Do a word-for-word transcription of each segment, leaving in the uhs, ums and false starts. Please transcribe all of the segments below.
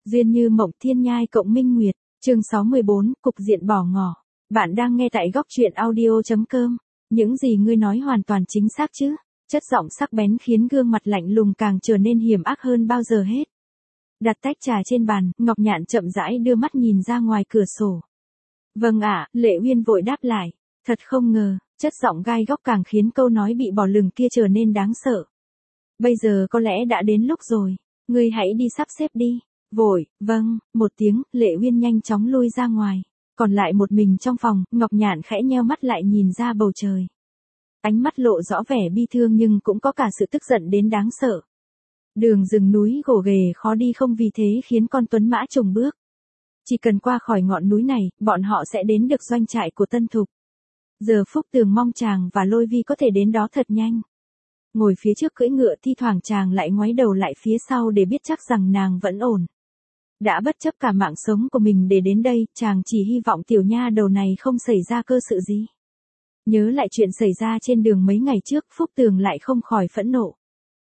Duyên như mộng thiên nhai cộng minh nguyệt, chương sáu mươi bốn, cục diện bỏ ngỏ. Bạn đang nghe tại góc truyện audio.com. Những gì ngươi nói hoàn toàn chính xác chứ? Chất giọng sắc bén khiến gương mặt lạnh lùng càng trở nên hiểm ác hơn bao giờ hết. Đặt tách trà trên bàn, Ngọc Nhạn chậm rãi đưa mắt nhìn ra ngoài cửa sổ. Vâng ạ, Lệ Uyên vội đáp lại. Thật không ngờ, chất giọng gai góc càng khiến câu nói bị bỏ lửng kia trở nên đáng sợ. Bây giờ có lẽ đã đến lúc rồi, ngươi hãy đi sắp xếp đi. Vội, vâng, một tiếng, Lệ Uyên nhanh chóng lui ra ngoài. Còn lại một mình trong phòng, Ngọc Nhạn khẽ nheo mắt lại nhìn ra bầu trời. Ánh mắt lộ rõ vẻ bi thương nhưng cũng có cả sự tức giận đến đáng sợ. Đường rừng núi gồ ghề khó đi không vì thế khiến con tuấn mã chùng bước. Chỉ cần qua khỏi ngọn núi này, bọn họ sẽ đến được doanh trại của Tân Thục. Giờ Phúc Tường mong chàng và Lôi Vi có thể đến đó thật nhanh. Ngồi phía trước cưỡi ngựa thi thoảng chàng lại ngoái đầu lại phía sau để biết chắc rằng nàng vẫn ổn. Đã bất chấp cả mạng sống của mình để đến đây, chàng chỉ hy vọng tiểu nha đầu này không xảy ra cơ sự gì. Nhớ lại chuyện xảy ra trên đường mấy ngày trước, Phúc Tường lại không khỏi phẫn nộ.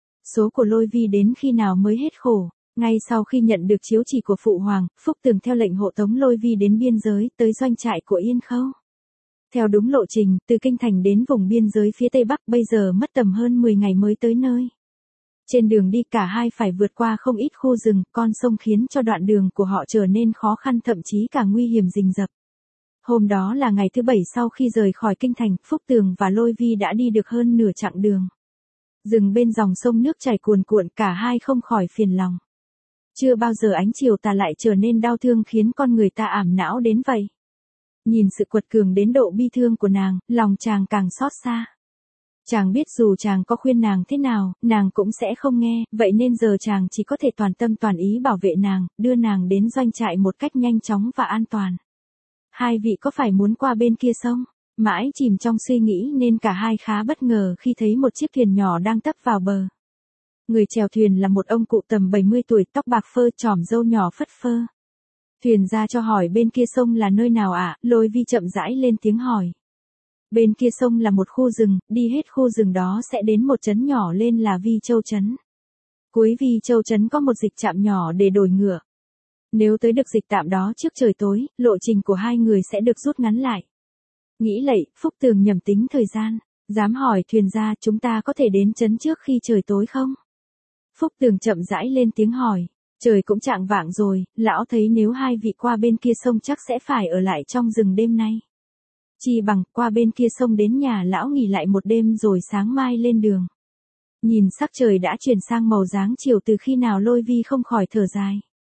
Số của Lôi Vi đến khi nào mới hết khổ. Ngay sau khi nhận được chiếu chỉ của Phụ Hoàng, Phúc Tường theo lệnh hộ tống Lôi Vi đến biên giới, tới doanh trại của Yên Khâu. Theo đúng lộ trình, từ Kinh Thành đến vùng biên giới phía Tây Bắc bây giờ mất tầm hơn mười ngày mới tới nơi. Trên đường đi cả hai phải vượt qua không ít khu rừng, con sông khiến cho đoạn đường của họ trở nên khó khăn thậm chí cả nguy hiểm rình rập. Hôm đó là ngày thứ bảy sau khi rời khỏi Kinh Thành, Phúc Tường và Lôi Vi đã đi được hơn nửa chặng đường. Dừng bên dòng sông nước chảy cuồn cuộn, cả hai không khỏi phiền lòng. Chưa bao giờ ánh chiều tà lại trở nên đau thương khiến con người ta ảm não đến vậy. Nhìn sự quật cường đến độ bi thương của nàng, lòng chàng càng xót xa. Chàng biết dù chàng có khuyên nàng thế nào, nàng cũng sẽ không nghe, vậy nên giờ chàng chỉ có thể toàn tâm toàn ý bảo vệ nàng, đưa nàng đến doanh trại một cách nhanh chóng và an toàn. Hai vị có phải muốn qua bên kia sông? Mãi chìm trong suy nghĩ nên cả hai khá bất ngờ khi thấy một chiếc thuyền nhỏ đang tấp vào bờ. Người chèo thuyền là một ông cụ tầm bảy mươi tuổi, tóc bạc phơ, chòm râu nhỏ phất phơ. Thuyền ra cho hỏi bên kia sông là nơi nào ạ? À? Lôi Vi chậm rãi lên tiếng hỏi. Bên kia sông là một khu rừng, đi hết khu rừng đó sẽ đến một trấn nhỏ lên là Vi Châu Trấn. Cuối Vi Châu Trấn có một dịch trạm nhỏ để đổi ngựa. Nếu tới được dịch tạm đó trước trời tối, lộ trình của hai người sẽ được rút ngắn lại. Nghĩ lậy, Phúc Tường nhầm tính thời gian. Dám hỏi thuyền gia chúng ta có thể đến trấn trước khi trời tối không? Phúc Tường chậm rãi lên tiếng hỏi. Trời cũng chạng vạng rồi, lão thấy nếu hai vị qua bên kia sông chắc sẽ phải ở lại trong rừng đêm nay. Chi bằng qua bên kia sông đến nhà lão nghỉ lại một đêm rồi sáng mai lên đường. Nhìn sắc trời đã chuyển sang màu dáng chiều từ khi nào Lôi Vi không khỏi thở dài.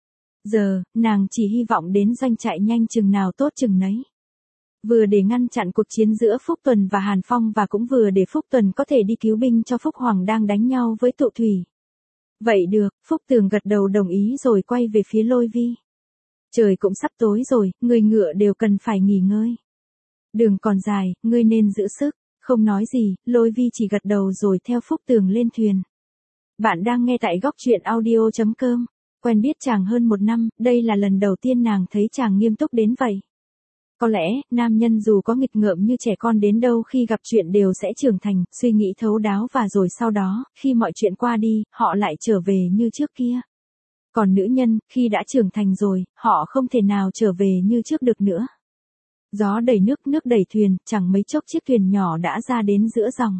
Giờ, nàng chỉ hy vọng đến doanh trại nhanh chừng nào tốt chừng nấy. Vừa để ngăn chặn cuộc chiến giữa Phúc Tuần và Hàn Phong và cũng vừa để Phúc Tuần có thể đi cứu binh cho Phúc Hoàng đang đánh nhau với Tụ Thủy. Vậy được, Phúc Tường gật đầu đồng ý rồi quay về phía Lôi Vi. Trời cũng sắp tối rồi, người ngựa đều cần phải nghỉ ngơi. Đường còn dài, ngươi nên giữ sức. Không nói gì, Lôi Vi chỉ gật đầu rồi theo Phúc Tường lên thuyền. Bạn đang nghe tại góc truyện audio.com. Quen biết chàng hơn một năm, đây là lần đầu tiên nàng thấy chàng nghiêm túc đến vậy. Có lẽ, nam nhân dù có nghịch ngợm như trẻ con đến đâu khi gặp chuyện đều sẽ trưởng thành, suy nghĩ thấu đáo và rồi sau đó, khi mọi chuyện qua đi, họ lại trở về như trước kia. Còn nữ nhân, khi đã trưởng thành rồi, họ không thể nào trở về như trước được nữa. Gió đẩy nước, nước đẩy thuyền, chẳng mấy chốc chiếc thuyền nhỏ đã ra đến giữa dòng.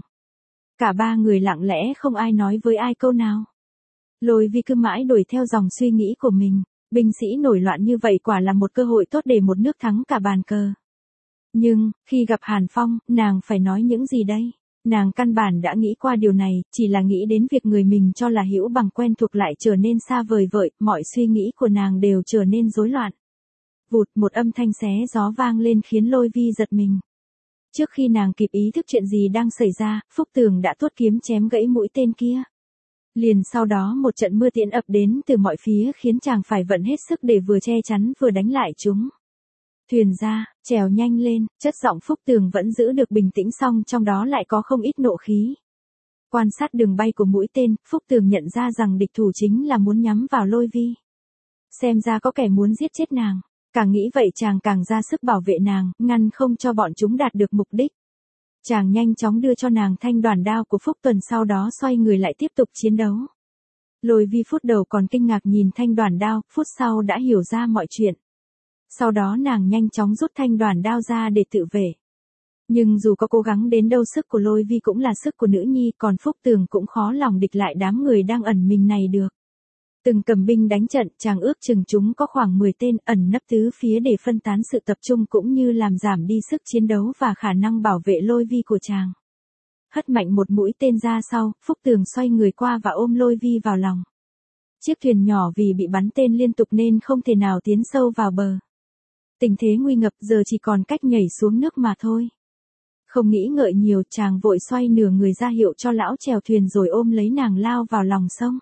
Cả ba người lặng lẽ không ai nói với ai câu nào. Lôi Vi cứ mãi đuổi theo dòng suy nghĩ của mình. Binh sĩ nổi loạn như vậy quả là một cơ hội tốt để một nước thắng cả bàn cờ. Nhưng, khi gặp Hàn Phong, nàng phải nói những gì đây? Nàng căn bản đã nghĩ qua điều này, chỉ là nghĩ đến việc người mình cho là hữu bằng quen thuộc lại trở nên xa vời vợi, mọi suy nghĩ của nàng đều trở nên rối loạn. Vụt, một âm thanh xé gió vang lên khiến Lôi Vi giật mình. Trước khi nàng kịp ý thức chuyện gì đang xảy ra, Phúc Tường đã tuốt kiếm chém gãy mũi tên kia. Liền sau đó một trận mưa tiễn ập đến từ mọi phía khiến chàng phải vận hết sức để vừa che chắn vừa đánh lại chúng. Thuyền ra, trèo nhanh lên, chất giọng Phúc Tường vẫn giữ được bình tĩnh song trong đó lại có không ít nộ khí. Quan sát đường bay của mũi tên, Phúc Tường nhận ra rằng địch thủ chính là muốn nhắm vào Lôi Vi. Xem ra có kẻ muốn giết chết nàng. Càng nghĩ vậy chàng càng ra sức bảo vệ nàng, ngăn không cho bọn chúng đạt được mục đích. Chàng nhanh chóng đưa cho nàng thanh đoàn đao của Phúc Tuần sau đó xoay người lại tiếp tục chiến đấu. Lôi Vi phút đầu còn kinh ngạc nhìn thanh đoàn đao, phút sau đã hiểu ra mọi chuyện. Sau đó nàng nhanh chóng rút thanh đoàn đao ra để tự vệ. Nhưng dù có cố gắng đến đâu sức của Lôi Vi cũng là sức của nữ nhi, còn Phúc Tường cũng khó lòng địch lại đám người đang ẩn mình này được. Từng cầm binh đánh trận, chàng ước chừng chúng có khoảng mười tên, ẩn nấp tứ phía để phân tán sự tập trung cũng như làm giảm đi sức chiến đấu và khả năng bảo vệ Lôi Vi của chàng. Hất mạnh một mũi tên ra sau, Phúc Tường xoay người qua và ôm Lôi Vi vào lòng. Chiếc thuyền nhỏ vì bị bắn tên liên tục nên không thể nào tiến sâu vào bờ. Tình thế nguy ngập, giờ chỉ còn cách nhảy xuống nước mà thôi. Không nghĩ ngợi nhiều, chàng vội xoay nửa người ra hiệu cho lão chèo thuyền rồi ôm lấy nàng lao vào lòng sông.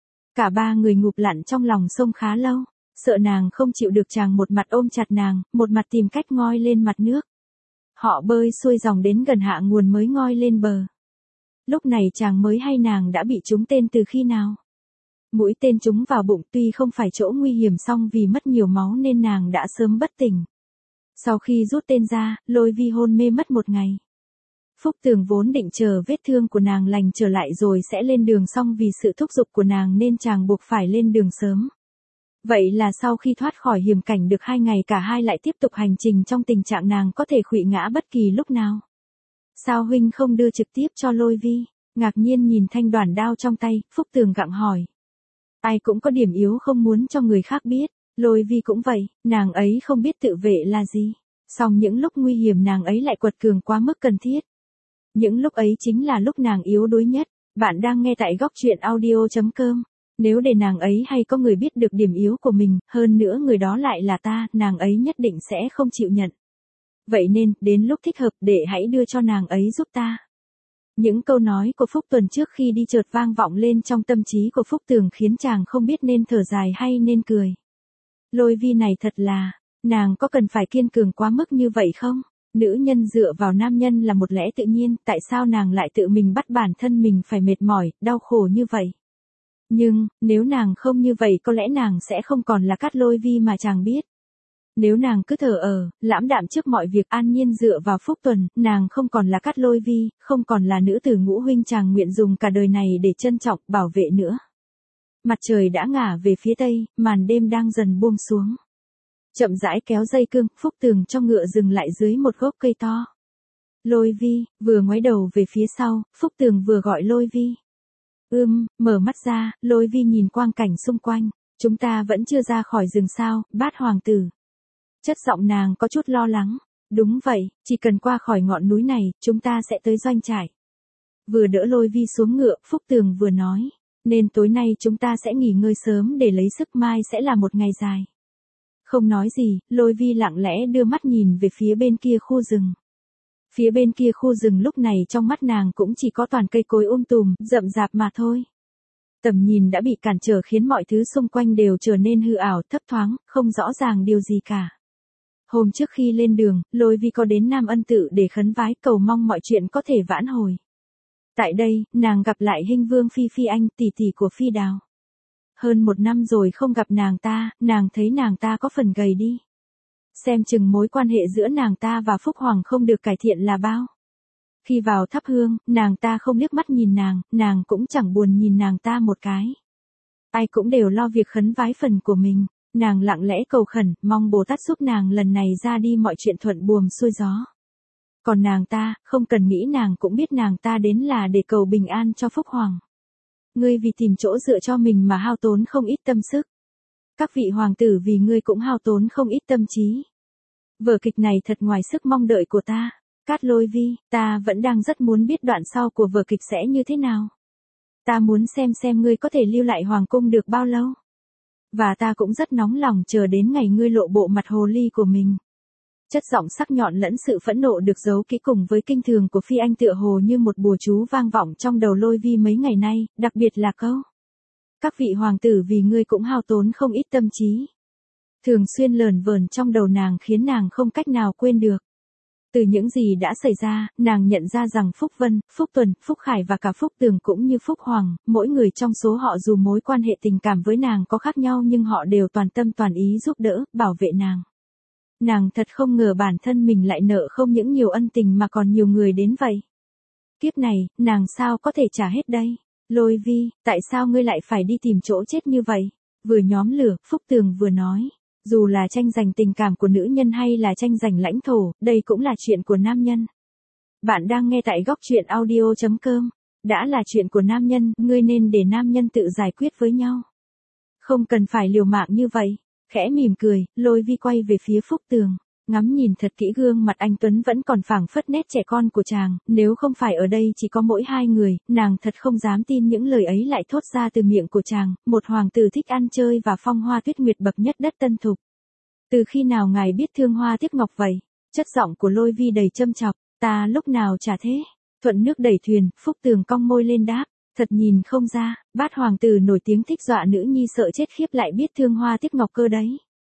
Cả ba người ngụp lặn trong lòng sông khá lâu, sợ nàng không chịu được, chàng một mặt ôm chặt nàng, một mặt tìm cách ngoi lên mặt nước. Họ bơi xuôi dòng đến gần hạ nguồn mới ngoi lên bờ. Lúc này chàng mới hay nàng đã bị trúng tên từ khi nào. Mũi tên trúng vào bụng, tuy không phải chỗ nguy hiểm song vì mất nhiều máu nên nàng đã sớm bất tỉnh. Sau khi rút tên ra, Lôi Vi hôn mê mất một ngày. Phúc Tường vốn định chờ vết thương của nàng lành trở lại rồi sẽ lên đường, song vì sự thúc giục của nàng nên chàng buộc phải lên đường sớm. Vậy là sau khi thoát khỏi hiểm cảnh được hai ngày, cả hai lại tiếp tục hành trình trong tình trạng nàng có thể khuỵu ngã bất kỳ lúc nào. Sao huynh không đưa trực tiếp cho Lôi Vi? Ngạc nhiên nhìn thanh đoàn đao trong tay, Phúc Tường gặng hỏi. Ai cũng có điểm yếu không muốn cho người khác biết, Lôi Vi cũng vậy, nàng ấy không biết tự vệ là gì. Song những lúc nguy hiểm nàng ấy lại quật cường quá mức cần thiết. Những lúc ấy chính là lúc nàng yếu đuối nhất. Bạn đang nghe tại góc truyện audio chấm com. Nếu để nàng ấy hay có người biết được điểm yếu của mình, hơn nữa người đó lại là ta, nàng ấy nhất định sẽ không chịu nhận. Vậy nên, đến lúc thích hợp để hãy đưa cho nàng ấy giúp ta. Những câu nói của Phúc Tuần trước khi đi chợt vang vọng lên trong tâm trí của Phúc Tường khiến chàng không biết nên thở dài hay nên cười. Lôi Vi này thật là, nàng có cần phải kiên cường quá mức như vậy không? Nữ nhân dựa vào nam nhân là một lẽ tự nhiên, tại sao nàng lại tự mình bắt bản thân mình phải mệt mỏi, đau khổ như vậy? Nhưng, nếu nàng không như vậy có lẽ nàng sẽ không còn là Cát Lôi Vi mà chàng biết. Nếu nàng cứ thờ ở, lãm đạm trước mọi việc an nhiên dựa vào Phúc Tuần, nàng không còn là Cát Lôi Vi, không còn là nữ tử ngũ huynh chàng nguyện dùng cả đời này để trân trọng, bảo vệ nữa. Mặt trời đã ngả về phía tây, màn đêm đang dần buông xuống. Chậm rãi kéo dây cương, Phúc Tường cho ngựa dừng lại dưới một gốc cây to. Lôi Vi, vừa ngoái đầu về phía sau, Phúc Tường vừa gọi Lôi Vi. Ưm, mở mắt ra, Lôi Vi nhìn quang cảnh xung quanh. Chúng ta vẫn chưa ra khỏi rừng sao, Bát hoàng tử. Chất giọng nàng có chút lo lắng. Đúng vậy, chỉ cần qua khỏi ngọn núi này, chúng ta sẽ tới doanh trại. Vừa đỡ Lôi Vi xuống ngựa, Phúc Tường vừa nói. Nên tối nay chúng ta sẽ nghỉ ngơi sớm để lấy sức, mai sẽ là một ngày dài. Không nói gì, Lôi Vi lặng lẽ đưa mắt nhìn về phía bên kia khu rừng. Phía bên kia khu rừng lúc này trong mắt nàng cũng chỉ có toàn cây cối um tùm, rậm rạp mà thôi. Tầm nhìn đã bị cản trở khiến mọi thứ xung quanh đều trở nên hư ảo, thấp thoáng, không rõ ràng điều gì cả. Hôm trước khi lên đường, Lôi Vi có đến Nam Ân Tự để khấn vái cầu mong mọi chuyện có thể vãn hồi. Tại đây, nàng gặp lại Hinh Vương Phi Phi Anh, tỷ tỷ của Phi Đào. Hơn một năm rồi không gặp nàng ta, nàng thấy nàng ta có phần gầy đi. Xem chừng mối quan hệ giữa nàng ta và Phúc Hoàng không được cải thiện là bao. Khi vào thắp hương, nàng ta không liếc mắt nhìn nàng, nàng cũng chẳng buồn nhìn nàng ta một cái. Ai cũng đều lo việc khấn vái phần của mình, nàng lặng lẽ cầu khẩn, mong Bồ Tát giúp nàng lần này ra đi mọi chuyện thuận buồm xuôi gió. Còn nàng ta, không cần nghĩ nàng cũng biết nàng ta đến là để cầu bình an cho Phúc Hoàng. Ngươi vì tìm chỗ dựa cho mình mà hao tốn không ít tâm sức. Các vị hoàng tử vì ngươi cũng hao tốn không ít tâm trí. Vở kịch này thật ngoài sức mong đợi của ta. Cát Lôi Vi, ta vẫn đang rất muốn biết đoạn sau của vở kịch sẽ như thế nào. Ta muốn xem xem ngươi có thể lưu lại hoàng cung được bao lâu. Và ta cũng rất nóng lòng chờ đến ngày ngươi lộ bộ mặt hồ ly của mình. Chất giọng sắc nhọn lẫn sự phẫn nộ được giấu kỹ cùng với kinh thường của Phi Anh tựa hồ như một bùa chú vang vọng trong đầu Lôi Vi mấy ngày nay, đặc biệt là câu. Các vị hoàng tử vì ngươi cũng hao tốn không ít tâm trí. Thường xuyên lờn vờn trong đầu nàng khiến nàng không cách nào quên được. Từ những gì đã xảy ra, nàng nhận ra rằng Phúc Vân, Phúc Tuần, Phúc Khải và cả Phúc Tường cũng như Phúc Hoàng, mỗi người trong số họ dù mối quan hệ tình cảm với nàng có khác nhau nhưng họ đều toàn tâm toàn ý giúp đỡ, bảo vệ nàng. Nàng thật không ngờ bản thân mình lại nợ không những nhiều ân tình mà còn nhiều người đến vậy. Kiếp này, nàng sao có thể trả hết đây? Lôi Vi, tại sao ngươi lại phải đi tìm chỗ chết như vậy? Vừa nhóm lửa, Phúc Tường vừa nói. Dù là tranh giành tình cảm của nữ nhân hay là tranh giành lãnh thổ, đây cũng là chuyện của nam nhân. Bạn đang nghe tại góc truyện audio chấm com. Đã là chuyện của nam nhân, ngươi nên để nam nhân tự giải quyết với nhau. Không cần phải liều mạng như vậy. Khẽ mỉm cười, Lôi Vi quay về phía Phúc Tường. Ngắm nhìn thật kỹ gương mặt anh Tuấn vẫn còn phảng phất nét trẻ con của chàng, nếu không phải ở đây chỉ có mỗi hai người, nàng thật không dám tin những lời ấy lại thốt ra từ miệng của chàng, một hoàng tử thích ăn chơi và phong hoa tuyết nguyệt bậc nhất đất Tân Thục. Từ khi nào ngài biết thương hoa tiếc ngọc vậy? Chất giọng của Lôi Vi đầy châm chọc, ta lúc nào chả thế. Thuận nước đẩy thuyền, Phúc Tường cong môi lên đáp, thật nhìn không ra, bát hoàng tử nổi tiếng thích dọa nữ nhi sợ chết khiếp lại biết thương hoa tiếc ngọc cơ đấy.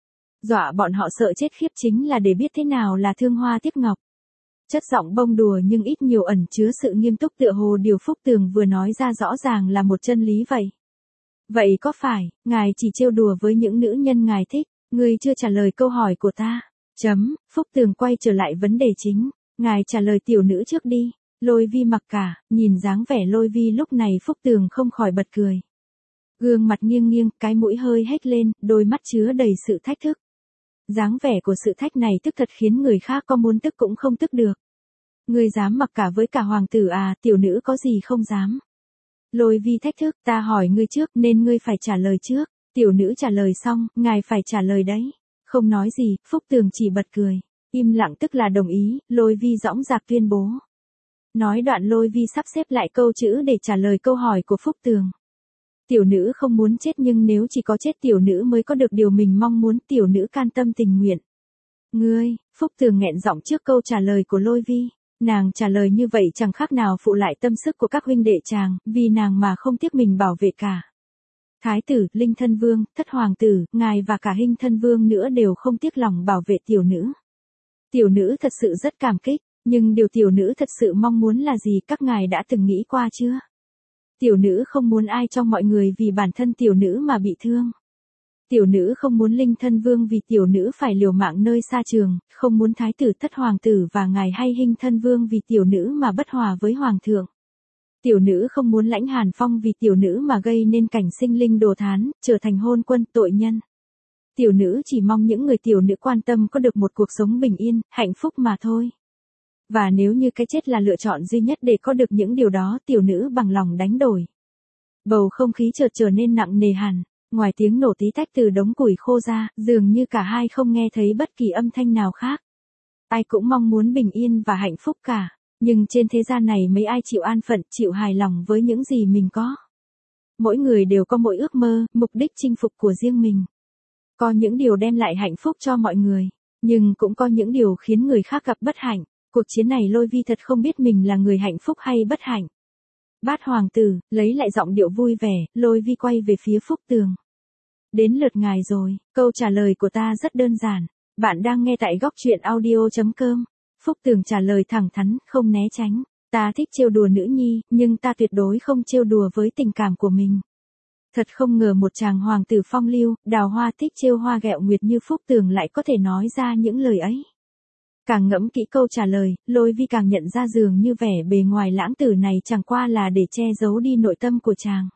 Dọa bọn họ sợ chết khiếp chính là để biết thế nào là thương hoa tiếc ngọc. Chất giọng bông đùa nhưng ít nhiều ẩn chứa sự nghiêm túc tựa hồ điều Phúc Tường vừa nói ra rõ ràng là một chân lý vậy. Vậy có phải, ngài chỉ trêu đùa với những nữ nhân ngài thích, ngươi chưa trả lời câu hỏi của ta. Chấm, Phúc Tường quay trở lại vấn đề chính, ngài trả lời tiểu nữ trước đi. Lôi Vi mặc cả, nhìn dáng vẻ Lôi Vi lúc này Phúc Tường không khỏi bật cười. Gương mặt nghiêng nghiêng, cái mũi hơi hếch lên, đôi mắt chứa đầy sự thách thức. Dáng vẻ của sự thách này tức thật khiến người khác có muốn tức cũng không tức được. Ngươi dám mặc cả với cả hoàng tử à, tiểu nữ có gì không dám. Lôi Vi thách thức, ta hỏi ngươi trước nên ngươi phải trả lời trước. Tiểu nữ trả lời xong, ngài phải trả lời đấy. Không nói gì, Phúc Tường chỉ bật cười. Im lặng tức là đồng ý, Lôi Vi dõng dạc tuyên bố. Nói đoạn Lôi Vi sắp xếp lại câu chữ để trả lời câu hỏi của Phúc Tường. Tiểu nữ không muốn chết nhưng nếu chỉ có chết tiểu nữ mới có được điều mình mong muốn, tiểu nữ can tâm tình nguyện. Ngươi, Phúc Tường nghẹn giọng trước câu trả lời của Lôi Vi. Nàng trả lời như vậy chẳng khác nào phụ lại tâm sức của các huynh đệ chàng, vì nàng mà không tiếc mình bảo vệ cả. Thái tử, Linh Thân Vương, Thất Hoàng tử, ngài và cả Hinh Thân Vương nữa đều không tiếc lòng bảo vệ tiểu nữ. Tiểu nữ thật sự rất cảm kích, nhưng điều tiểu nữ thật sự mong muốn là gì các ngài đã từng nghĩ qua chưa? Tiểu nữ không muốn ai trong mọi người vì bản thân tiểu nữ mà bị thương. Tiểu nữ không muốn Linh Thân Vương vì tiểu nữ phải liều mạng nơi xa trường, không muốn Thái tử Thất Hoàng tử và ngài hay Hinh Thân Vương vì tiểu nữ mà bất hòa với Hoàng thượng. Tiểu nữ không muốn Lãnh Hàn Phong vì tiểu nữ mà gây nên cảnh sinh linh đồ thán, trở thành hôn quân tội nhân. Tiểu nữ chỉ mong những người tiểu nữ quan tâm có được một cuộc sống bình yên, hạnh phúc mà thôi. Và nếu như cái chết là lựa chọn duy nhất để có được những điều đó, tiểu nữ bằng lòng đánh đổi. Bầu không khí chợt trở nên nặng nề hẳn, ngoài tiếng nổ tí tách từ đống củi khô ra, dường như cả hai không nghe thấy bất kỳ âm thanh nào khác. Ai cũng mong muốn bình yên và hạnh phúc cả, nhưng trên thế gian này mấy ai chịu an phận, chịu hài lòng với những gì mình có. Mỗi người đều có mỗi ước mơ, mục đích chinh phục của riêng mình. Có những điều đem lại hạnh phúc cho mọi người, nhưng cũng có những điều khiến người khác gặp bất hạnh. Cuộc chiến này Lôi Vi thật không biết mình là người hạnh phúc hay bất hạnh. Bát hoàng tử, lấy lại giọng điệu vui vẻ, Lôi Vi quay về phía Phúc Tường. Đến lượt ngài rồi, câu trả lời của ta rất đơn giản. Bạn đang nghe tại góc truyện audio chấm com. Phúc Tường trả lời thẳng thắn, không né tránh. Ta thích trêu đùa nữ nhi, nhưng ta tuyệt đối không trêu đùa với tình cảm của mình. Thật không ngờ một chàng hoàng tử phong lưu, đào hoa thích trêu hoa ghẹo nguyệt như Phúc Tường lại có thể nói ra những lời ấy. Càng ngẫm kỹ câu trả lời, Lôi Vi càng nhận ra dường như vẻ bề ngoài lãng tử này chẳng qua là để che giấu đi nội tâm của chàng.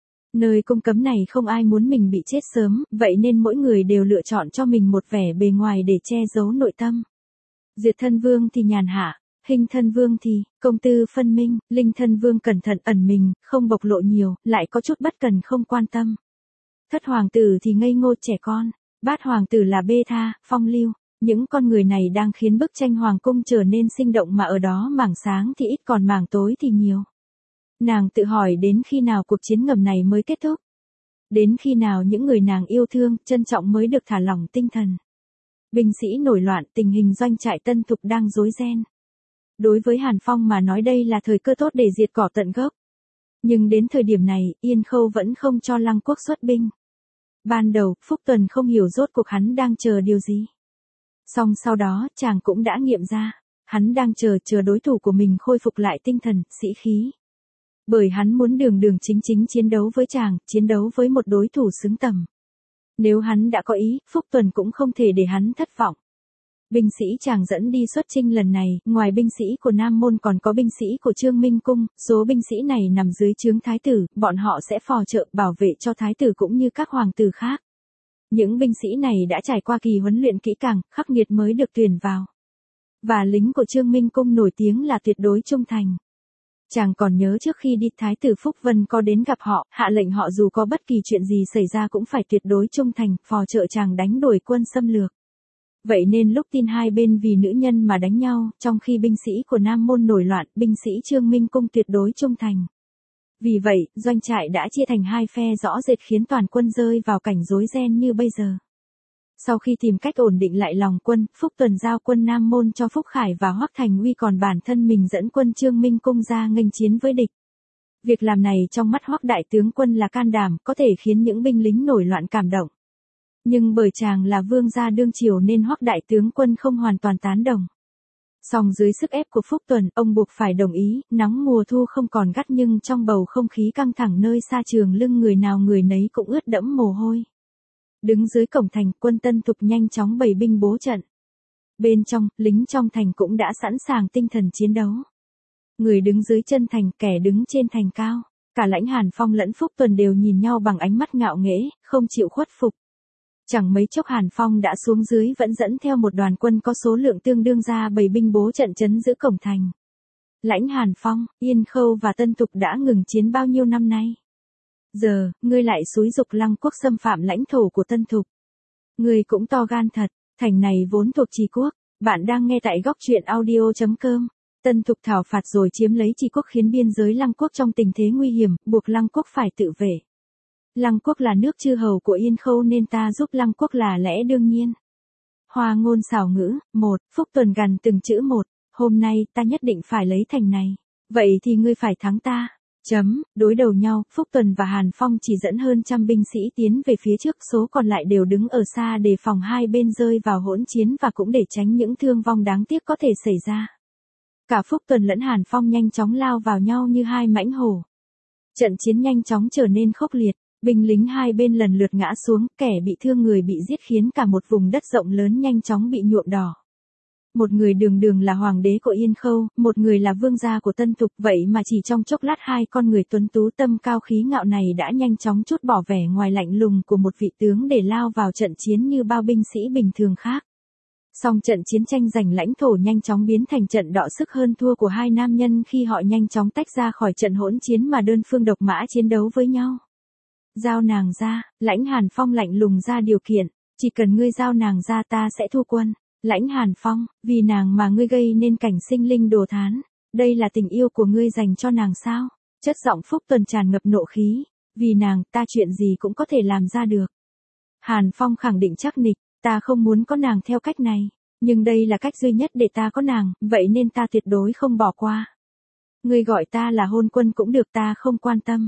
Nơi cung cấm này không ai muốn mình bị chết sớm, vậy nên mỗi người đều lựa chọn cho mình một vẻ bề ngoài để che giấu nội tâm. Duyệt Thân Vương thì nhàn hạ, Hinh Thân Vương thì, công tư phân minh, Linh Thân Vương cẩn thận ẩn mình, không bộc lộ nhiều, lại có chút bất cần không quan tâm. Thất Hoàng tử thì ngây ngô trẻ con, Bát Hoàng tử là bê tha, phong lưu. Những con người này đang khiến bức tranh hoàng cung trở nên sinh động mà ở đó mảng sáng thì ít còn mảng tối thì nhiều. Nàng tự hỏi đến khi nào cuộc chiến ngầm này mới kết thúc. Đến khi nào những người nàng yêu thương, trân trọng mới được thả lỏng tinh thần. Binh sĩ nổi loạn, tình hình doanh trại Tân Thục đang rối ren. Đối với Hàn Phong mà nói đây là thời cơ tốt để diệt cỏ tận gốc. Nhưng đến thời điểm này, Yên Khâu vẫn không cho Lăng Quốc xuất binh. Ban đầu, Phúc Tuần không hiểu rốt cuộc hắn đang chờ điều gì. Song sau đó, chàng cũng đã nghiệm ra, hắn đang chờ chờ đối thủ của mình khôi phục lại tinh thần, sĩ khí. Bởi hắn muốn đường đường chính chính chiến đấu với chàng, chiến đấu với một đối thủ xứng tầm. Nếu hắn đã có ý, Phúc Tuần cũng không thể để hắn thất vọng. Binh sĩ chàng dẫn đi xuất chinh lần này, ngoài binh sĩ của Nam Môn còn có binh sĩ của Trương Minh Cung, số binh sĩ này nằm dưới trướng thái tử, bọn họ sẽ phò trợ bảo vệ cho thái tử cũng như các hoàng tử khác. Những binh sĩ này đã trải qua kỳ huấn luyện kỹ càng, khắc nghiệt mới được tuyển vào. Và lính của Trương Minh Cung nổi tiếng là tuyệt đối trung thành. Chàng còn nhớ trước khi đi thái tử Phúc Vân có đến gặp họ, hạ lệnh họ dù có bất kỳ chuyện gì xảy ra cũng phải tuyệt đối trung thành, phò trợ chàng đánh đuổi quân xâm lược. Vậy nên lúc tin hai bên vì nữ nhân mà đánh nhau, trong khi binh sĩ của Nam Môn nổi loạn, binh sĩ Trương Minh Cung tuyệt đối trung thành. Vì vậy, doanh trại đã chia thành hai phe rõ rệt khiến toàn quân rơi vào cảnh rối ren như bây giờ. Sau khi tìm cách ổn định lại lòng quân, Phúc Tuần giao quân Nam Môn cho Phúc Khải và Hoắc Thành Uy, còn bản thân mình dẫn quân Trương Minh Cung ra nghênh chiến với địch. Việc làm này trong mắt Hoắc đại tướng quân là can đảm, có thể khiến những binh lính nổi loạn cảm động. Nhưng bởi chàng là vương gia đương triều nên Hoắc đại tướng quân không hoàn toàn tán đồng. Song dưới sức ép của Phúc Tuần, ông buộc phải đồng ý, nóng mùa thu không còn gắt nhưng trong bầu không khí căng thẳng nơi xa trường lưng người nào người nấy cũng ướt đẫm mồ hôi. Đứng dưới cổng thành, quân Tân Thục nhanh chóng bày binh bố trận. Bên trong, lính trong thành cũng đã sẵn sàng tinh thần chiến đấu. Người đứng dưới chân thành, kẻ đứng trên thành cao. Cả Lãnh Hàn Phong lẫn Phúc Tuần đều nhìn nhau bằng ánh mắt ngạo nghễ, không chịu khuất phục. Chẳng mấy chốc Hàn Phong đã xuống dưới vẫn dẫn theo một đoàn quân có số lượng tương đương ra bày binh bố trận trấn giữ cổng thành. Lãnh Hàn Phong, Yên Khâu và Tân Thục đã ngừng chiến bao nhiêu năm nay? Giờ, ngươi lại xúi dục Lăng Quốc xâm phạm lãnh thổ của Tân Thục. Ngươi cũng to gan thật, thành này vốn thuộc Trì Quốc. Bạn đang nghe tại góc truyện audio chấm com. Tân Thục thảo phạt rồi chiếm lấy Trì Quốc khiến biên giới Lăng Quốc trong tình thế nguy hiểm, buộc Lăng Quốc phải tự vệ. Lăng Quốc là nước chư hầu của Yên Khâu nên ta giúp Lăng Quốc là lẽ đương nhiên. Hoa ngôn xảo ngữ, một, Phúc Tuần gằn từng chữ một, hôm nay ta nhất định phải lấy thành này. Vậy thì ngươi phải thắng ta. Chấm, đối đầu nhau, Phúc Tuần và Hàn Phong chỉ dẫn hơn trăm binh sĩ tiến về phía trước, số còn lại đều đứng ở xa để phòng hai bên rơi vào hỗn chiến và cũng để tránh những thương vong đáng tiếc có thể xảy ra. Cả Phúc Tuần lẫn Hàn Phong nhanh chóng lao vào nhau như hai mãnh hổ. Trận chiến nhanh chóng trở nên khốc liệt, binh lính hai bên lần lượt ngã xuống, kẻ bị thương người bị giết khiến cả một vùng đất rộng lớn nhanh chóng bị nhuộm đỏ. Một người đường đường là hoàng đế của Yên Khâu, một người là vương gia của Tân Thục, vậy mà chỉ trong chốc lát hai con người tuấn tú tâm cao khí ngạo này đã nhanh chóng trút bỏ vẻ ngoài lạnh lùng của một vị tướng để lao vào trận chiến như bao binh sĩ bình thường khác. Song trận chiến tranh giành lãnh thổ nhanh chóng biến thành trận đọ sức hơn thua của hai nam nhân khi họ nhanh chóng tách ra khỏi trận hỗn chiến mà đơn phương độc mã chiến đấu với nhau. Giao nàng ra, Lãnh Hàn Phong lạnh lùng ra điều kiện, chỉ cần ngươi giao nàng ra ta sẽ thu quân. Lãnh Hàn Phong, vì nàng mà ngươi gây nên cảnh sinh linh đồ thán, đây là tình yêu của ngươi dành cho nàng sao? Chất giọng Phúc Tuần tràn ngập nộ khí, vì nàng, ta chuyện gì cũng có thể làm ra được. Hàn Phong khẳng định chắc nịch, ta không muốn có nàng theo cách này, nhưng đây là cách duy nhất để ta có nàng, vậy nên ta tuyệt đối không bỏ qua. Ngươi gọi ta là hôn quân cũng được, ta không quan tâm.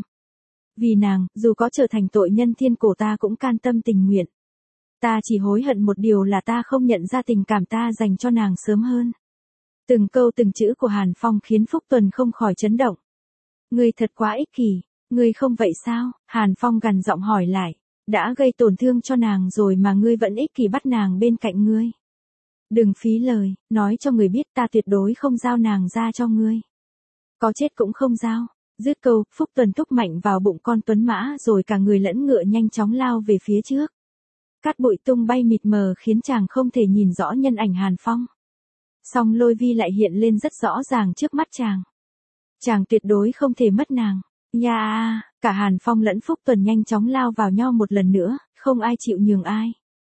Vì nàng, dù có trở thành tội nhân thiên cổ ta cũng can tâm tình nguyện. Ta chỉ hối hận một điều là ta không nhận ra tình cảm ta dành cho nàng sớm hơn. Từng câu từng chữ của Hàn Phong khiến Phúc Tuần không khỏi chấn động. Ngươi thật quá ích kỷ, ngươi không vậy sao? Hàn Phong gằn giọng hỏi lại, đã gây tổn thương cho nàng rồi mà ngươi vẫn ích kỷ bắt nàng bên cạnh ngươi. Đừng phí lời, nói cho người biết ta tuyệt đối không giao nàng ra cho ngươi. Có chết cũng không giao. Dứt câu, Phúc Tuần thúc mạnh vào bụng con tuấn mã rồi cả người lẫn ngựa nhanh chóng lao về phía trước. Cát bụi tung bay mịt mờ khiến chàng không thể nhìn rõ nhân ảnh Hàn Phong. Song Lôi Vi lại hiện lên rất rõ ràng trước mắt chàng. Chàng tuyệt đối không thể mất nàng. Nha, cả Hàn Phong lẫn Phúc Tuần nhanh chóng lao vào nhau một lần nữa, không ai chịu nhường ai.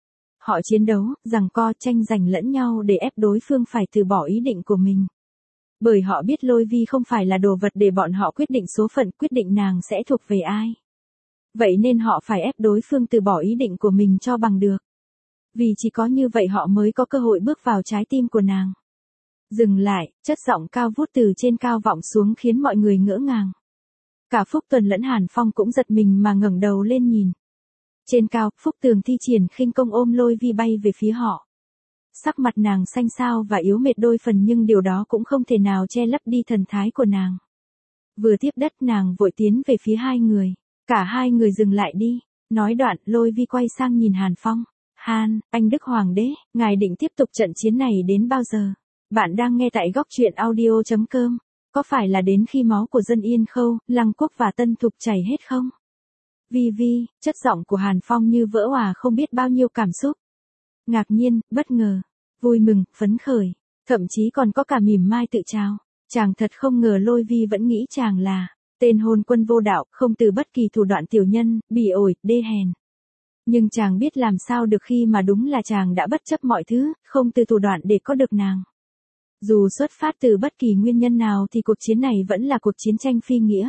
Họ chiến đấu, giằng co tranh giành lẫn nhau để ép đối phương phải từ bỏ ý định của mình. Bởi họ biết Lôi Vi không phải là đồ vật để bọn họ quyết định số phận, quyết định nàng sẽ thuộc về ai. Vậy nên họ phải ép đối phương từ bỏ ý định của mình cho bằng được. Vì chỉ có như vậy họ mới có cơ hội bước vào trái tim của nàng. Dừng lại, chất giọng cao vút từ trên cao vọng xuống khiến mọi người ngỡ ngàng. Cả Phúc Tuần lẫn Hàn Phong cũng giật mình mà ngẩng đầu lên nhìn. Trên cao, Phúc Tường thi triển khinh công ôm Lôi Vi bay về phía họ. Sắc mặt nàng xanh xao và yếu mệt đôi phần nhưng điều đó cũng không thể nào che lấp đi thần thái của nàng. Vừa tiếp đất nàng vội tiến về phía hai người. Cả hai người dừng lại đi. Nói đoạn, Lôi Vi quay sang nhìn Hàn Phong. Han, anh Đức Hoàng đế, ngài định tiếp tục trận chiến này đến bao giờ? Bạn đang nghe tại góc truyện audio.com. Có phải là đến khi máu của dân Yên Khâu, Lăng Quốc và Tân Thục chảy hết không? Vi vi, chất giọng của Hàn Phong như vỡ òa không biết bao nhiêu cảm xúc. Ngạc nhiên, bất ngờ, vui mừng, phấn khởi, thậm chí còn có cả mỉm mai tự trao. Chàng thật không ngờ Lôi Vi vẫn nghĩ chàng là tên hôn quân vô đạo, không từ bất kỳ thủ đoạn tiểu nhân, bỉ ổi, đê hèn. Nhưng chàng biết làm sao được khi mà đúng là chàng đã bất chấp mọi thứ, không từ thủ đoạn để có được nàng. Dù xuất phát từ bất kỳ nguyên nhân nào thì cuộc chiến này vẫn là cuộc chiến tranh phi nghĩa.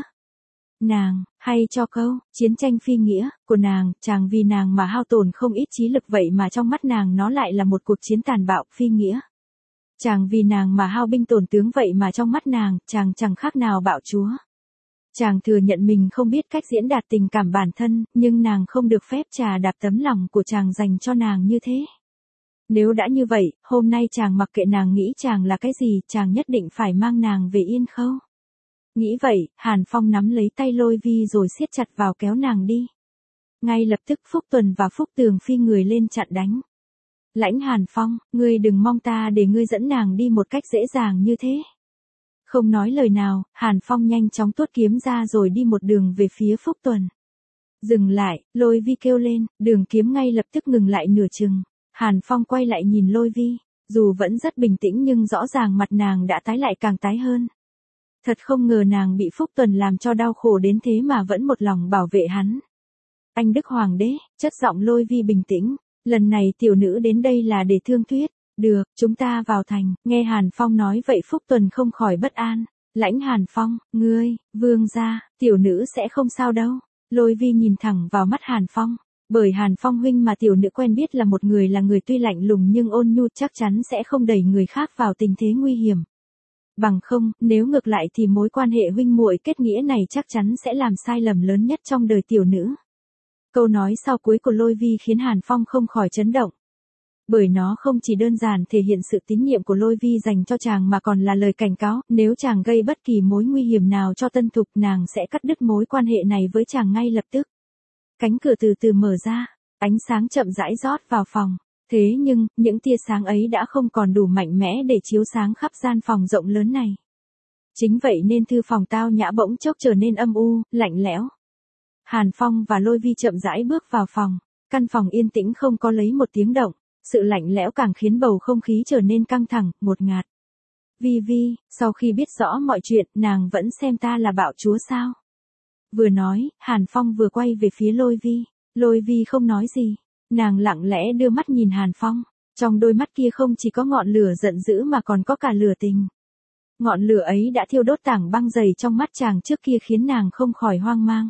Nàng, hay cho câu, chiến tranh phi nghĩa, của nàng, chàng vì nàng mà hao tổn không ít trí lực vậy mà trong mắt nàng nó lại là một cuộc chiến tàn bạo, phi nghĩa. Chàng vì nàng mà hao binh tổn tướng vậy mà trong mắt nàng, chàng chẳng khác nào bạo chúa. Chàng thừa nhận mình không biết cách diễn đạt tình cảm bản thân, nhưng nàng không được phép chà đạp tấm lòng của chàng dành cho nàng như thế. Nếu đã như vậy, hôm nay chàng mặc kệ nàng nghĩ chàng là cái gì, chàng nhất định phải mang nàng về Yên Khâu. Nghĩ vậy, Hàn Phong nắm lấy tay Lôi Vi rồi siết chặt vào kéo nàng đi. Ngay lập tức Phúc Tuần và Phúc Tường phi người lên chặn đánh. Lãnh Hàn Phong, ngươi đừng mong ta để ngươi dẫn nàng đi một cách dễ dàng như thế. Không nói lời nào, Hàn Phong nhanh chóng tuốt kiếm ra rồi đi một đường về phía Phúc Tuần. Dừng lại, Lôi Vi kêu lên, đường kiếm ngay lập tức ngừng lại nửa chừng. Hàn Phong quay lại nhìn Lôi Vi, dù vẫn rất bình tĩnh nhưng rõ ràng mặt nàng đã tái lại càng tái hơn. Thật không ngờ nàng bị Phúc Tuần làm cho đau khổ đến thế mà vẫn một lòng bảo vệ hắn. Anh Đức Hoàng đế, chất giọng Lôi Vi bình tĩnh, lần này tiểu nữ đến đây là để thương thuyết. Được, chúng ta vào thành. Nghe Hàn Phong nói vậy Phúc Tuần không khỏi bất an. Lãnh Hàn Phong, ngươi, vương gia, tiểu nữ sẽ không sao đâu. Lôi Vi nhìn thẳng vào mắt Hàn Phong. Bởi Hàn Phong huynh mà tiểu nữ quen biết là một người là người tuy lạnh lùng nhưng ôn nhu, chắc chắn sẽ không đẩy người khác vào tình thế nguy hiểm. Bằng không, nếu ngược lại thì mối quan hệ huynh muội kết nghĩa này chắc chắn sẽ làm sai lầm lớn nhất trong đời tiểu nữ. Câu nói sau cuối của Lôi Vi khiến Hàn Phong không khỏi chấn động. Bởi nó không chỉ đơn giản thể hiện sự tín nhiệm của Lôi Vi dành cho chàng mà còn là lời cảnh cáo, nếu chàng gây bất kỳ mối nguy hiểm nào cho Tân Thục nàng sẽ cắt đứt mối quan hệ này với chàng ngay lập tức. Cánh cửa từ từ mở ra, ánh sáng chậm rãi rót vào phòng. Thế nhưng, những tia sáng ấy đã không còn đủ mạnh mẽ để chiếu sáng khắp gian phòng rộng lớn này. Chính vậy nên thư phòng tao nhã bỗng chốc trở nên âm u, lạnh lẽo. Hàn Phong và Lôi Vi chậm rãi bước vào phòng. Căn phòng yên tĩnh không có lấy một tiếng động. Sự lạnh lẽo càng khiến bầu không khí trở nên căng thẳng, ngột ngạt. Vi Vi, sau khi biết rõ mọi chuyện, nàng vẫn xem ta là bạo chúa sao? Vừa nói, Hàn Phong vừa quay về phía Lôi Vi. Lôi Vi không nói gì. Nàng lặng lẽ đưa mắt nhìn Hàn Phong. Trong đôi mắt kia không chỉ có ngọn lửa giận dữ mà còn có cả lửa tình. Ngọn lửa ấy đã thiêu đốt tảng băng dày trong mắt chàng trước kia khiến nàng không khỏi hoang mang.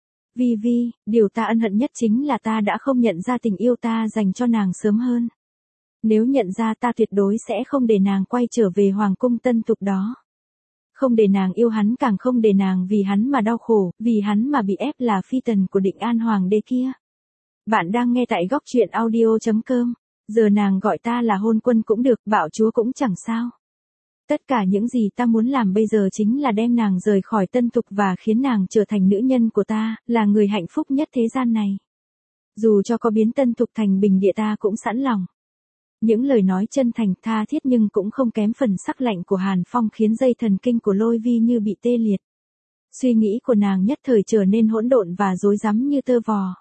Vi Vi, điều ta ân hận nhất chính là ta đã không nhận ra tình yêu ta dành cho nàng sớm hơn. Nếu nhận ra ta tuyệt đối sẽ không để nàng quay trở về Hoàng cung Tân Thục đó. Không để nàng yêu hắn, càng không để nàng vì hắn mà đau khổ, vì hắn mà bị ép là phi tần của Định An Hoàng đế kia. Bạn đang nghe tại góc truyện audio.com. Giờ nàng gọi ta là hôn quân cũng được, bạo chúa cũng chẳng sao. Tất cả những gì ta muốn làm bây giờ chính là đem nàng rời khỏi Tân Thục và khiến nàng trở thành nữ nhân của ta, là người hạnh phúc nhất thế gian này. Dù cho có biến Tân Thục thành bình địa ta cũng sẵn lòng. Những lời nói chân thành tha thiết nhưng cũng không kém phần sắc lạnh của Hàn Phong khiến dây thần kinh của Lôi Vi như bị tê liệt. Suy nghĩ của nàng nhất thời trở nên hỗn độn và rối rắm như tơ vò.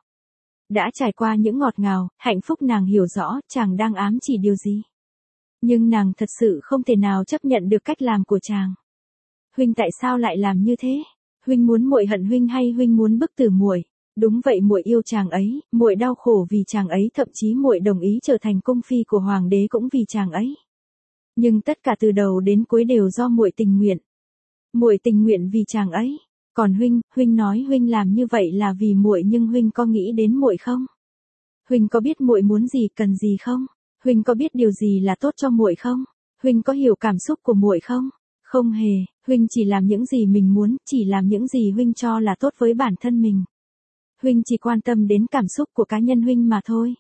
Đã trải qua những ngọt ngào, hạnh phúc nàng hiểu rõ chàng đang ám chỉ điều gì. Nhưng nàng thật sự không thể nào chấp nhận được cách làm của chàng. Huynh tại sao lại làm như thế? Huynh muốn muội hận huynh hay huynh muốn bức tử muội? Đúng vậy, muội yêu chàng ấy, muội đau khổ vì chàng ấy, thậm chí muội đồng ý trở thành cung phi của hoàng đế cũng vì chàng ấy. Nhưng tất cả từ đầu đến cuối đều do muội tình nguyện. Muội tình nguyện vì chàng ấy. Còn huynh, huynh nói huynh làm như vậy là vì muội, nhưng huynh có nghĩ đến muội không? Huynh có biết muội muốn gì, cần gì không? Huynh có biết điều gì là tốt cho muội không? Huynh có hiểu cảm xúc của muội không? Không hề, huynh chỉ làm những gì mình muốn, chỉ làm những gì huynh cho là tốt với bản thân mình. Huynh chỉ quan tâm đến cảm xúc của cá nhân huynh mà thôi.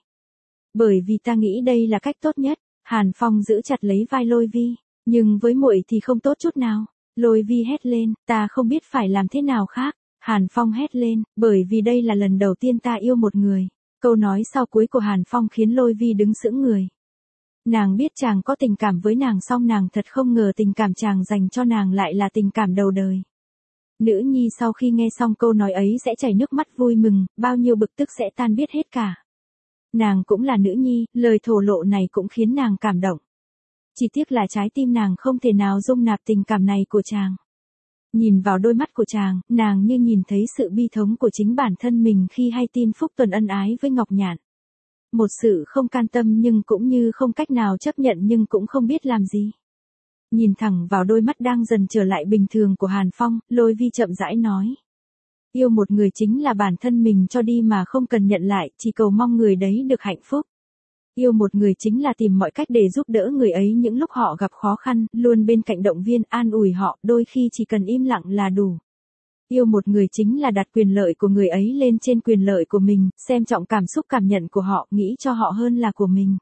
Bởi vì ta nghĩ đây là cách tốt nhất. Hàn Phong giữ chặt lấy vai Lôi Vi, nhưng với muội thì không tốt chút nào. Lôi Vi hét lên, ta không biết phải làm thế nào khác. Hàn Phong hét lên, bởi vì đây là lần đầu tiên ta yêu một người. Câu nói sau cuối của Hàn Phong khiến Lôi Vi đứng sững người. Nàng biết chàng có tình cảm với nàng, song nàng thật không ngờ tình cảm chàng dành cho nàng lại là tình cảm đầu đời. Nữ nhi sau khi nghe xong câu nói ấy sẽ chảy nước mắt vui mừng, bao nhiêu bực tức sẽ tan biết hết cả. Nàng cũng là nữ nhi, lời thổ lộ này cũng khiến nàng cảm động. Chỉ tiếc là trái tim nàng không thể nào dung nạp tình cảm này của chàng. Nhìn vào đôi mắt của chàng, nàng như nhìn thấy sự bi thống của chính bản thân mình khi hay tin Phúc Tuần ân ái với Ngọc Nhạn. Một sự không can tâm nhưng cũng như không cách nào chấp nhận nhưng cũng không biết làm gì. Nhìn thẳng vào đôi mắt đang dần trở lại bình thường của Hàn Phong, Lôi Vi chậm rãi nói. Yêu một người chính là bản thân mình cho đi mà không cần nhận lại, chỉ cầu mong người đấy được hạnh phúc. Yêu một người chính là tìm mọi cách để giúp đỡ người ấy những lúc họ gặp khó khăn, luôn bên cạnh động viên, an ủi họ, đôi khi chỉ cần im lặng là đủ. Yêu một người chính là đặt quyền lợi của người ấy lên trên quyền lợi của mình, xem trọng cảm xúc cảm nhận của họ, nghĩ cho họ hơn là của mình.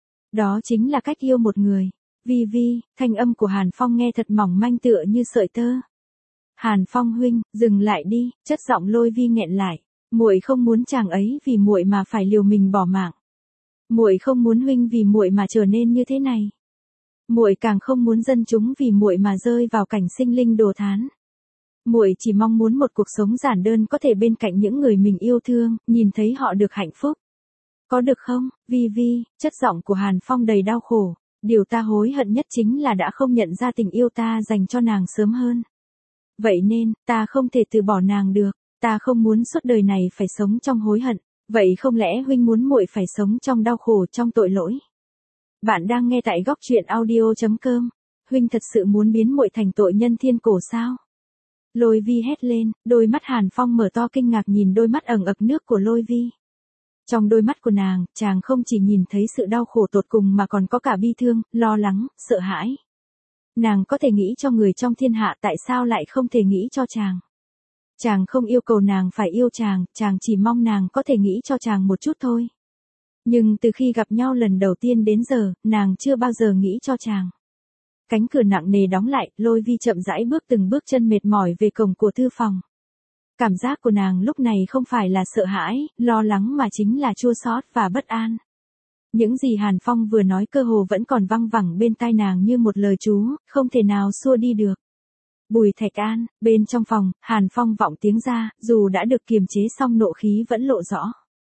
Đó chính là cách yêu một người. Vi Vi, thanh âm của Hàn Phong nghe thật mỏng manh tựa như sợi tơ. Hàn Phong huynh, dừng lại đi, chất giọng Lôi Vi nghẹn lại. Muội không muốn chàng ấy vì muội mà phải liều mình bỏ mạng. Muội không muốn huynh vì muội mà trở nên như thế này. Muội càng không muốn dân chúng vì muội mà rơi vào cảnh sinh linh đồ thán. Muội chỉ mong muốn một cuộc sống giản đơn có thể bên cạnh những người mình yêu thương, nhìn thấy họ được hạnh phúc. Có được không, Vi Vi? Chất giọng của Hàn Phong đầy đau khổ. Điều ta hối hận nhất chính là đã không nhận ra tình yêu ta dành cho nàng sớm hơn. Vậy nên, ta không thể từ bỏ nàng được, ta không muốn suốt đời này phải sống trong hối hận. Vậy không lẽ huynh muốn muội phải sống trong đau khổ, trong tội lỗi? Bạn đang nghe tại góc truyện audio chấm com. Huynh thật sự muốn biến muội thành tội nhân thiên cổ sao? Lôi Vi hét lên, đôi mắt Hàn Phong mở to kinh ngạc nhìn đôi mắt ẩn ực nước của Lôi Vi. Trong đôi mắt của nàng, chàng không chỉ nhìn thấy sự đau khổ tột cùng mà còn có cả bi thương, lo lắng, sợ hãi. Nàng có thể nghĩ cho người trong thiên hạ, tại sao lại không thể nghĩ cho chàng? Chàng không yêu cầu nàng phải yêu chàng, chàng chỉ mong nàng có thể nghĩ cho chàng một chút thôi. Nhưng từ khi gặp nhau lần đầu tiên đến giờ, nàng chưa bao giờ nghĩ cho chàng. Cánh cửa nặng nề đóng lại, Lôi Vi chậm rãi bước từng bước chân mệt mỏi về cổng của thư phòng. Cảm giác của nàng lúc này không phải là sợ hãi, lo lắng mà chính là chua xót và bất an. Những gì Hàn Phong vừa nói cơ hồ vẫn còn văng vẳng bên tai nàng như một lời chú, không thể nào xua đi được. Bùi Thạch An, bên trong phòng, Hàn Phong vọng tiếng ra, dù đã được kiềm chế song nộ khí vẫn lộ rõ.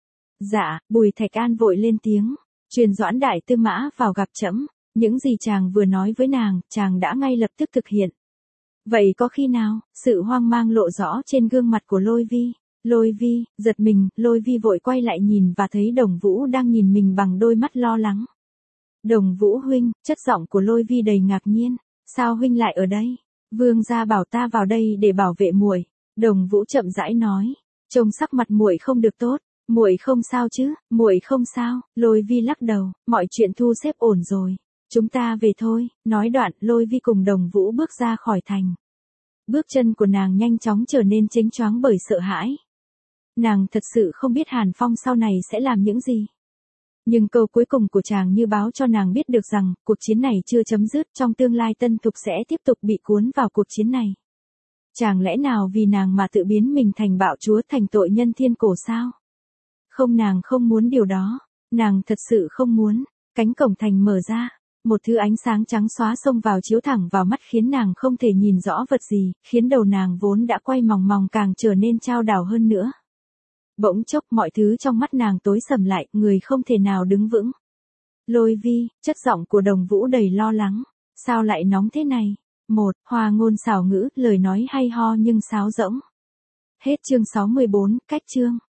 Dạ, Bùi Thạch An vội lên tiếng, truyền Doãn đại tư mã vào gặp trẫm. Những gì chàng vừa nói với nàng, chàng đã ngay lập tức thực hiện. Vậy có khi nào, sự hoang mang lộ rõ trên gương mặt của Lôi Vi. Lôi Vi, giật mình, Lôi Vi vội quay lại nhìn và thấy Đồng Vũ đang nhìn mình bằng đôi mắt lo lắng. Đồng Vũ huynh, chất giọng của Lôi Vi đầy ngạc nhiên. Sao huynh lại ở đây? Vương gia bảo ta vào đây để bảo vệ muội. Đồng Vũ chậm rãi nói. Trông sắc mặt muội không được tốt. Muội không sao chứ? Muội không sao. Lôi Vi lắc đầu, mọi chuyện thu xếp ổn rồi. Chúng ta về thôi. Nói đoạn, Lôi Vi cùng Đồng Vũ bước ra khỏi thành. Bước chân của nàng nhanh chóng trở nên chênh choáng bởi sợ hãi. Nàng thật sự không biết Hàn Phong sau này sẽ làm những gì. Nhưng câu cuối cùng của chàng như báo cho nàng biết được rằng, cuộc chiến này chưa chấm dứt, trong tương lai Tân Thục sẽ tiếp tục bị cuốn vào cuộc chiến này. Chàng lẽ nào vì nàng mà tự biến mình thành bạo chúa, thành tội nhân thiên cổ sao? Không, nàng không muốn điều đó. Nàng thật sự không muốn. Cánh cổng thành mở ra. Một thứ ánh sáng trắng xóa xông vào chiếu thẳng vào mắt khiến nàng không thể nhìn rõ vật gì, khiến đầu nàng vốn đã quay mòng mòng càng trở nên chao đảo hơn nữa. Bỗng chốc mọi thứ trong mắt nàng tối sầm lại, người không thể nào đứng vững. Lôi Vi, chất giọng của Đồng Vũ đầy lo lắng. Sao lại nóng thế này? Một, hoa ngôn xảo ngữ, lời nói hay ho nhưng sáo rỗng. Hết chương sáu mươi bốn, cách chương.